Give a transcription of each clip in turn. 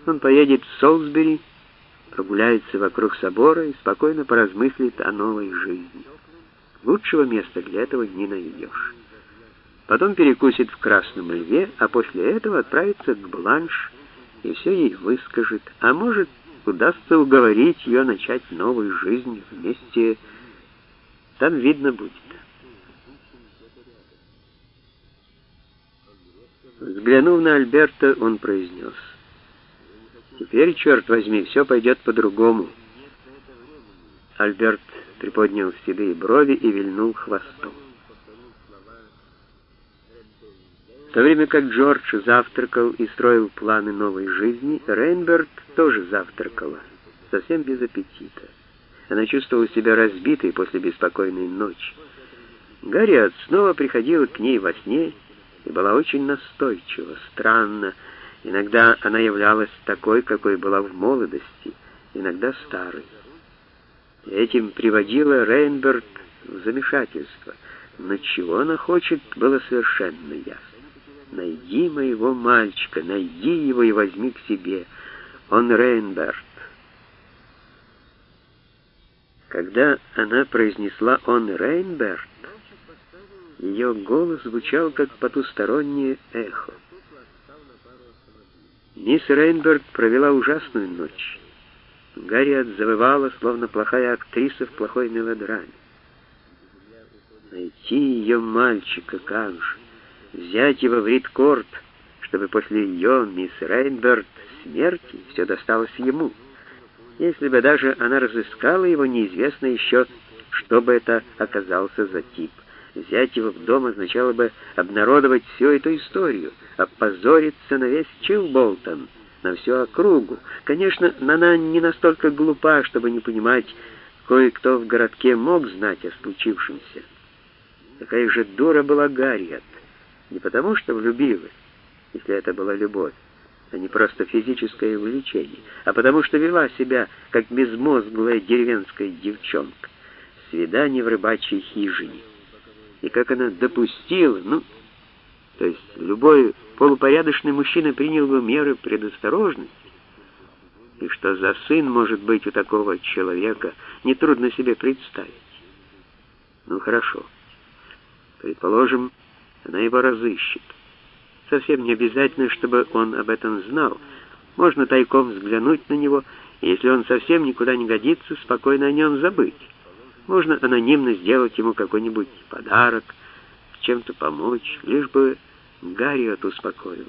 Он поедет в Солсбери, прогуляется вокруг собора и спокойно поразмыслит о новой жизни. Лучшего места для этого не найдешь. Потом перекусит в Красном Льве, а после этого отправится к Бланш и все ей выскажет. А может, удастся уговорить ее начать новую жизнь вместе. Там видно будет. Взглянув на Альберта, он произнес: «Теперь, черт возьми, все пойдет по-другому». Альберт приподнял седые брови и вильнул хвостом. В то время как Джордж завтракал и строил планы новой жизни, Рейнберт тоже завтракала, совсем без аппетита. Она чувствовала себя разбитой после беспокойной ночи. Гарриет снова приходила к ней во сне и была очень настойчива. Странно, иногда она являлась такой, какой была в молодости, иногда старой. И этим приводила Рейнберт в замешательство. Но чего она хочет, было совершенно ясно. «Найди моего мальчика, найди его и возьми к себе. Он Рейнберт». Когда она произнесла «он Рейнберт», ее голос звучал как потустороннее эхо. Мисс Рейнберт провела ужасную ночь. Гарриет завывала, словно плохая актриса в плохой мелодраме. Найти ее мальчика, как же? Взять его в Ридкорт, чтобы после ее, мисс Рейнберт, смерти все досталось ему. Если бы даже она разыскала его, неизвестно еще, что бы это оказался за тип. Взять его в дом означало бы обнародовать всю эту историю, опозориться на весь Чилболтон, на всю округу. Конечно, она не настолько глупа, чтобы не понимать, кое-кто в городке мог знать о случившемся. Какая же дура была Гарриет. Не потому, что влюбилась, если это была любовь, а не просто физическое увлечение, а потому что вела себя, как безмозглая деревенская девчонка. Свидание в рыбачьей хижине. И как она допустила, то есть любой полупорядочный мужчина принял бы меры предосторожности. И что за сын может быть у такого человека, нетрудно себе представить. Ну хорошо. Предположим, она его разыщет. Совсем не обязательно, чтобы он об этом знал. Можно тайком взглянуть на него, и если он совсем никуда не годится, спокойно о нем забыть. Можно анонимно сделать ему какой-нибудь подарок, чем-то помочь, лишь бы Гарриет успокоилась.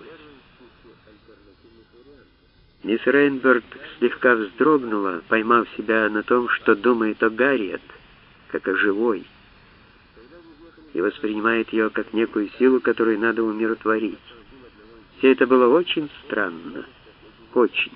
Мисс Рейнберт слегка вздрогнула, поймав себя на том, что думает о Гарриет, как о живой, и воспринимает ее как некую силу, которую надо умиротворить. Все это было очень странно. Очень.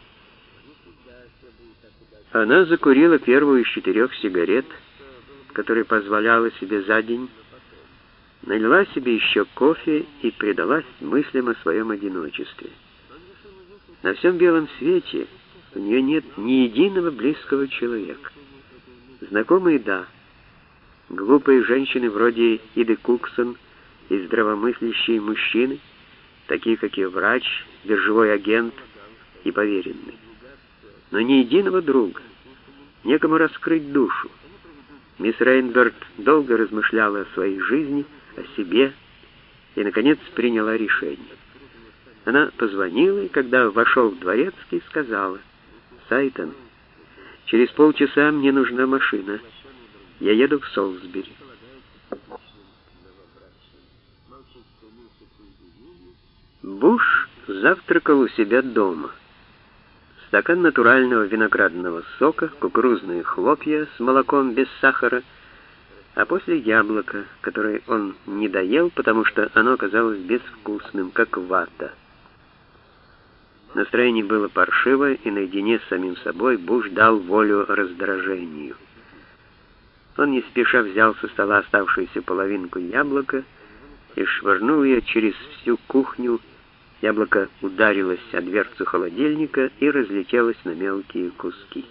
Она закурила первую из 4 сигарет, которые позволяла себе за день, налила себе еще кофе и предалась мыслям о своем одиночестве. На всем белом свете у нее нет ни единого близкого человека. Знакомые — да. Глупые женщины вроде Иды Куксон и здравомыслящие мужчины, такие как и врач, биржевой агент и поверенный. Но ни единого друга, некому раскрыть душу. Мисс Рейнберт долго размышляла о своей жизни, о себе, и, наконец, приняла решение. Она позвонила, и, когда вошел дворецкий, сказала: «Сайтон, через полчаса мне нужна машина. Я еду в Солсбери». Буш завтракал у себя дома. Стакан натурального виноградного сока, кукурузные хлопья с молоком без сахара, а после яблоко, которое он не доел, потому что оно оказалось безвкусным, как вата. Настроение было паршивое, и наедине с самим собой Буш дал волю раздражению. Он не спеша взял со стола оставшуюся половинку яблока и швырнул ее через всю кухню. Яблоко ударилось о дверцу холодильника и разлетелось на мелкие куски.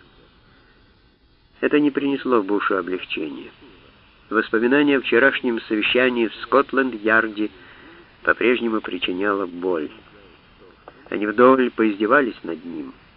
Это не принесло Бушу облегчения. Воспоминание о вчерашнем совещании в Скотланд-Ярде по-прежнему причиняло боль. Они вдоволь поиздевались над ним.